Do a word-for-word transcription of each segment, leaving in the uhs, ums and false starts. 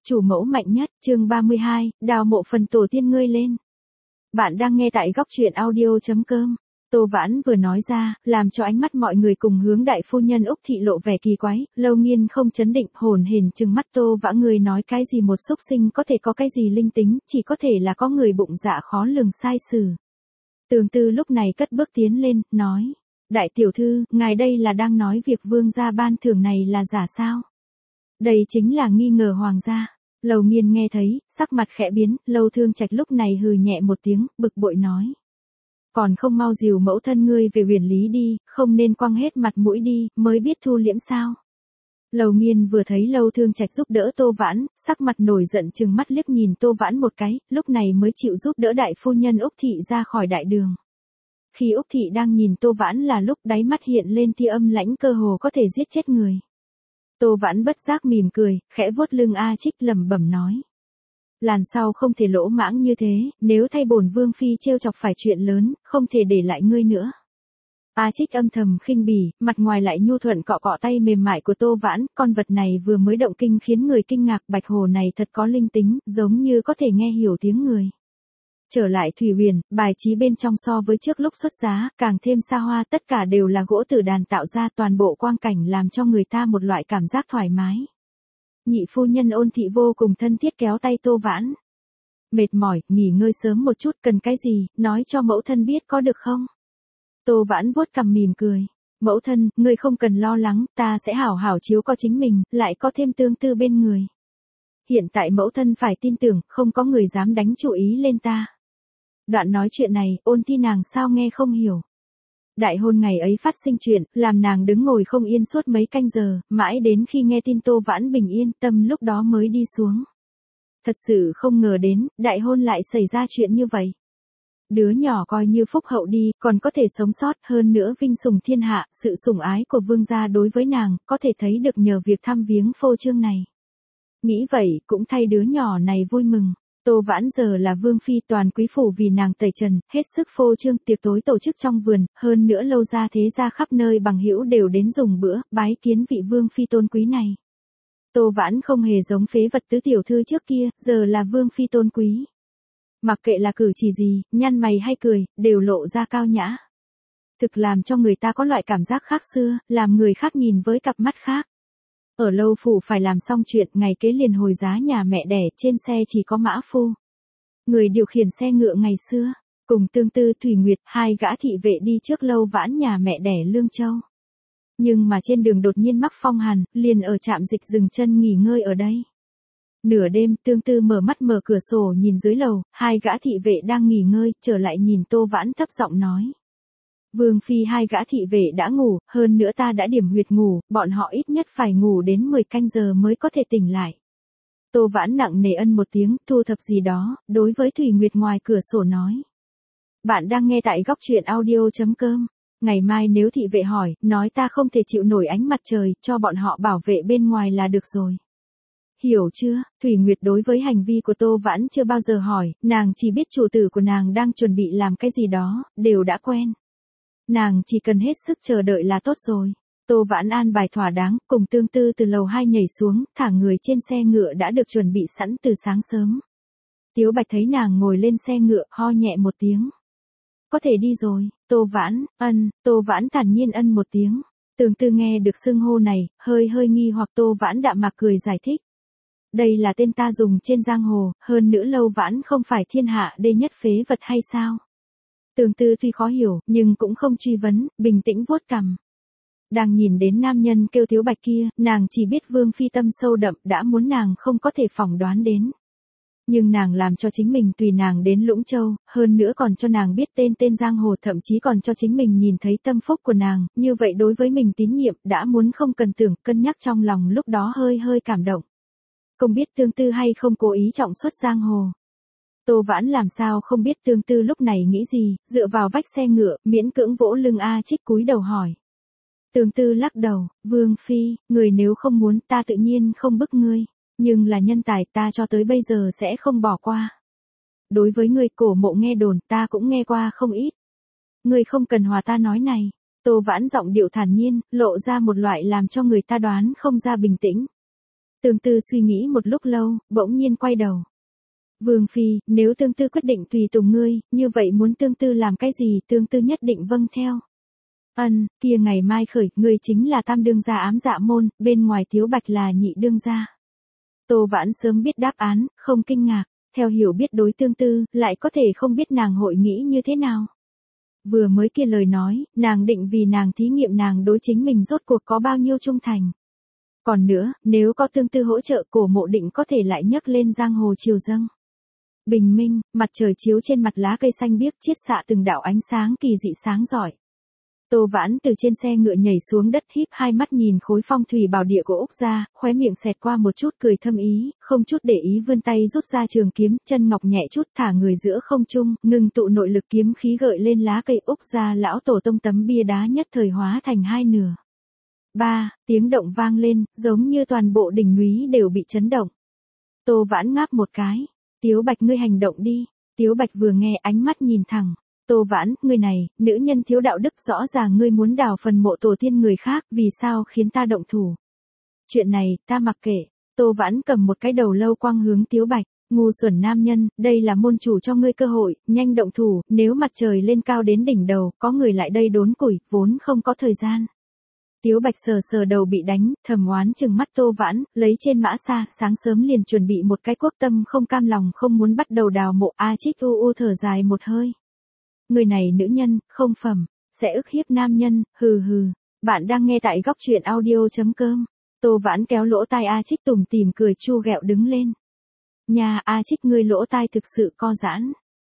chủ mẫu mạnh nhất, chương ba mươi hai, đào mộ phần tổ tiên ngươi lên. Bạn đang nghe tại góc truyện audio.com. Tô Vãn vừa nói ra, làm cho ánh mắt mọi người cùng hướng đại phu nhân Úc Thị lộ vẻ kỳ quái, Lâu Nghiên không chấn định, hồn hển trừng mắt Tô Vãn, người nói cái gì một xúc sinh có thể có cái gì linh tính, chỉ có thể là có người bụng dạ khó lường sai sử. Tường Tư lúc này cất bước tiến lên, nói, đại tiểu thư, ngài đây là đang nói việc vương gia ban thưởng này là giả sao? Đây chính là nghi ngờ hoàng gia. Lầu Nghiên nghe thấy, sắc mặt khẽ biến, Lâu Thương Trạch lúc này hừ nhẹ một tiếng, bực bội nói. Còn không mau dìu mẫu thân ngươi về huyền lý đi, không nên quăng hết mặt mũi đi, mới biết thu liễm sao. Lầu Nghiên vừa thấy Lâu Thương Trạch giúp đỡ Tô Vãn, sắc mặt nổi giận trừng mắt liếc nhìn Tô Vãn một cái, lúc này mới chịu giúp đỡ đại phu nhân Úc Thị ra khỏi đại đường. Khi Úc Thị đang nhìn Tô Vãn là lúc đáy mắt hiện lên tia âm lãnh cơ hồ có thể giết chết người. Tô Vãn bất giác mỉm cười, khẽ vuốt lưng A Trích lẩm bẩm nói. Làn sau không thể lỗ mãng như thế, nếu thay bổn vương phi trêu chọc phải chuyện lớn, không thể để lại ngươi nữa. A Trích âm thầm khinh bỉ, mặt ngoài lại nhu thuận cọ cọ tay mềm mại của Tô Vãn, con vật này vừa mới động kinh khiến người kinh ngạc, bạch hồ này thật có linh tính, giống như có thể nghe hiểu tiếng người. Trở lại Thủy Huyền, bài trí bên trong so với trước lúc xuất giá, càng thêm xa hoa, tất cả đều là gỗ tử đàn tạo ra, toàn bộ quang cảnh làm cho người ta một loại cảm giác thoải mái. Nhị phu nhân Ôn Thị vô cùng thân thiết kéo tay Tô Vãn. Mệt mỏi, nghỉ ngơi sớm một chút, cần cái gì, nói cho mẫu thân biết có được không? Tô Vãn vuốt cằm mỉm cười. Mẫu thân, ngươi không cần lo lắng, ta sẽ hảo hảo chiếu co chính mình, lại có thêm Tương Tư bên người. Hiện tại mẫu thân phải tin tưởng, không có người dám đánh chủ ý lên ta. Đoạn nói chuyện này, Ôn Thi nàng sao nghe không hiểu. Đại hôn ngày ấy phát sinh chuyện, làm nàng đứng ngồi không yên suốt mấy canh giờ, mãi đến khi nghe tin Tô Vãn bình yên, tâm lúc đó mới đi xuống. Thật sự không ngờ đến, đại hôn lại xảy ra chuyện như vậy. Đứa nhỏ coi như phúc hậu đi, còn có thể sống sót, hơn nữa vinh sủng thiên hạ, sự sủng ái của vương gia đối với nàng, có thể thấy được nhờ việc thăm viếng phô trương này. Nghĩ vậy, cũng thay đứa nhỏ này vui mừng. Tô Vãn giờ là vương phi, toàn quý phủ vì nàng tẩy trần, hết sức phô trương, tiệc tối tổ chức trong vườn, hơn nữa Lâu gia thế gia khắp nơi bằng hữu đều đến dùng bữa, bái kiến vị vương phi tôn quý này. Tô Vãn không hề giống phế vật tứ tiểu thư trước kia, giờ là vương phi tôn quý. Mặc kệ là cử chỉ gì, nhăn mày hay cười, đều lộ ra cao nhã. Thực làm cho người ta có loại cảm giác khác xưa, làm người khác nhìn với cặp mắt khác. Ở Lâu phủ phải làm xong chuyện, ngày kế liền hồi giá nhà mẹ đẻ, trên xe chỉ có mã phu. Người điều khiển xe ngựa ngày xưa, cùng Tương Tư, Thủy Nguyệt, hai gã thị vệ đi trước Lâu Vãn nhà mẹ đẻ Lương Châu. Nhưng mà trên đường đột nhiên mắc phong hàn, liền ở trạm dịch dừng chân nghỉ ngơi ở đây. Nửa đêm, Tương Tư mở mắt mở cửa sổ nhìn dưới lầu, hai gã thị vệ đang nghỉ ngơi, trở lại nhìn Tô Vãn thấp giọng nói. Vương phi, hai gã thị vệ đã ngủ, hơn nữa ta đã điểm huyệt ngủ, bọn họ ít nhất phải ngủ đến mười canh giờ mới có thể tỉnh lại. Tô Vãn nặng nề ân một tiếng, thu thập gì đó, đối với Thủy Nguyệt ngoài cửa sổ nói. Bạn đang nghe tại góc truyện audio.com. Ngày mai nếu thị vệ hỏi, nói ta không thể chịu nổi ánh mặt trời, cho bọn họ bảo vệ bên ngoài là được rồi. Hiểu chưa? Thủy Nguyệt đối với hành vi của Tô Vãn chưa bao giờ hỏi, nàng chỉ biết chủ tử của nàng đang chuẩn bị làm cái gì đó, đều đã quen. Nàng chỉ cần hết sức chờ đợi là tốt rồi. Tô Vãn an bài thỏa đáng, cùng Tương Tư từ lầu hai nhảy xuống, thả người trên xe ngựa đã được chuẩn bị sẵn từ sáng sớm. Tiếu Bạch thấy nàng ngồi lên xe ngựa, ho nhẹ một tiếng. Có thể đi rồi. Tô Vãn, ân, Tô Vãn thản nhiên ân một tiếng. Tương Tư nghe được xưng hô này, hơi hơi nghi hoặc Tô Vãn đạm mạc cười giải thích. Đây là tên ta dùng trên giang hồ, hơn nữa Lâu Vãn không phải thiên hạ đê nhất phế vật hay sao? Tương Tư tuy khó hiểu, nhưng cũng không truy vấn, bình tĩnh vuốt cằm. Đang nhìn đến nam nhân kêu Tiếu Bạch kia, nàng chỉ biết vương phi tâm sâu đậm đã muốn nàng không có thể phỏng đoán đến. Nhưng nàng làm cho chính mình tùy nàng đến Lũng Châu, hơn nữa còn cho nàng biết tên tên giang hồ, thậm chí còn cho chính mình nhìn thấy tâm phúc của nàng, như vậy đối với mình tín nhiệm, đã muốn không cần tưởng, cân nhắc trong lòng lúc đó hơi hơi cảm động. Không biết Tương Tư hay không cố ý trọng xuất giang hồ. Tô Vãn làm sao không biết Tương Tư lúc này nghĩ gì, dựa vào vách xe ngựa, miễn cưỡng vỗ lưng A Trích cúi đầu hỏi. Tương Tư lắc đầu, Vương phi, người nếu không muốn ta tự nhiên không bức ngươi, nhưng là nhân tài ta cho tới bây giờ sẽ không bỏ qua. Đối với người cổ mộ nghe đồn ta cũng nghe qua không ít. Ngươi không cần hòa ta nói này. Tô Vãn giọng điệu thản nhiên, lộ ra một loại làm cho người ta đoán không ra bình tĩnh. Tương Tư suy nghĩ một lúc lâu, bỗng nhiên quay đầu. Vương Phi, nếu Tương Tư quyết định tùy tùng ngươi, như vậy muốn Tương Tư làm cái gì Tương Tư nhất định vâng theo. Ân, kia ngày mai khởi, ngươi chính là tam đương gia ám dạ môn, bên ngoài Tiếu Bạch là nhị đương gia. Tô Vãn sớm biết đáp án, không kinh ngạc, theo hiểu biết đối Tương Tư, lại có thể không biết nàng hội nghĩ như thế nào. Vừa mới kia lời nói, nàng định vì nàng thí nghiệm nàng đối chính mình rốt cuộc có bao nhiêu trung thành. Còn nữa, nếu có Tương Tư hỗ trợ cổ mộ định có thể lại nhấc lên giang hồ triều dâng. Bình minh, mặt trời chiếu trên mặt lá cây xanh biếc chiết xạ từng đạo ánh sáng kỳ dị sáng giỏi. Tô Vãn từ trên xe ngựa nhảy xuống đất híp hai mắt nhìn khối phong thủy bảo địa của Úc gia, khóe miệng xẹt qua một chút cười thâm ý, không chút để ý vươn tay rút ra trường kiếm, chân ngọc nhẹ chút thả người giữa không trung, ngừng tụ nội lực kiếm khí gợi lên lá cây Úc gia lão tổ tông tấm bia đá nhất thời hóa thành hai nửa. Ba, tiếng động vang lên, giống như toàn bộ đỉnh núi đều bị chấn động. Tô Vãn ngáp một cái. Tiếu Bạch ngươi hành động đi. Tiếu Bạch vừa nghe ánh mắt nhìn thẳng. Tô Vãn, ngươi này, nữ nhân thiếu đạo đức rõ ràng ngươi muốn đào phần mộ tổ tiên người khác, vì sao khiến ta động thủ. Chuyện này, ta mặc kệ. Tô Vãn cầm một cái đầu lâu quang hướng Tiếu Bạch. Ngu xuẩn nam nhân, đây là môn chủ cho ngươi cơ hội, nhanh động thủ, nếu mặt trời lên cao đến đỉnh đầu, có người lại đây đốn củi, vốn không có thời gian. Tiếu Bạch sờ sờ đầu bị đánh, thầm oán chừng mắt Tô Vãn, lấy trên mã xa, sáng sớm liền chuẩn bị một cái quốc tâm không cam lòng không muốn bắt đầu đào mộ. A Trích u u thở dài một hơi. Người này nữ nhân, không phẩm, sẽ ức hiếp nam nhân, hừ hừ. Bạn đang nghe tại góc truyện audio chấm com. Tô Vãn kéo lỗ tai A Trích tủm tỉm cười chu ghẹo đứng lên. Nhà A Trích ngươi lỗ tai thực sự co giãn.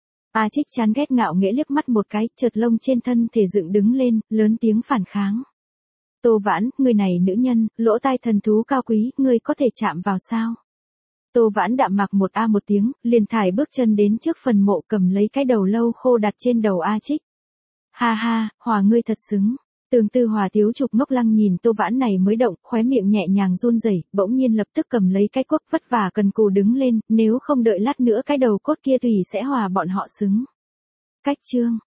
A Trích chán ghét ngạo nghễ liếc mắt một cái, chợt lông trên thân thể dựng đứng lên, lớn tiếng phản kháng. Tô Vãn, người này nữ nhân, lỗ tai thần thú cao quý, ngươi có thể chạm vào sao? Tô Vãn đạm mặc một a một tiếng, liền thải bước chân đến trước phần mộ cầm lấy cái đầu lâu khô đặt trên đầu A Trích. Ha ha, Hòa ngươi thật xứng. Tương Tư Hòa thiếu chụp ngốc lăng nhìn Tô Vãn này mới động, khóe miệng nhẹ nhàng run rẩy, bỗng nhiên lập tức cầm lấy cái cuốc vất vả cần cù đứng lên, nếu không đợi lát nữa cái đầu cốt kia tùy sẽ hòa bọn họ xứng. Cách chương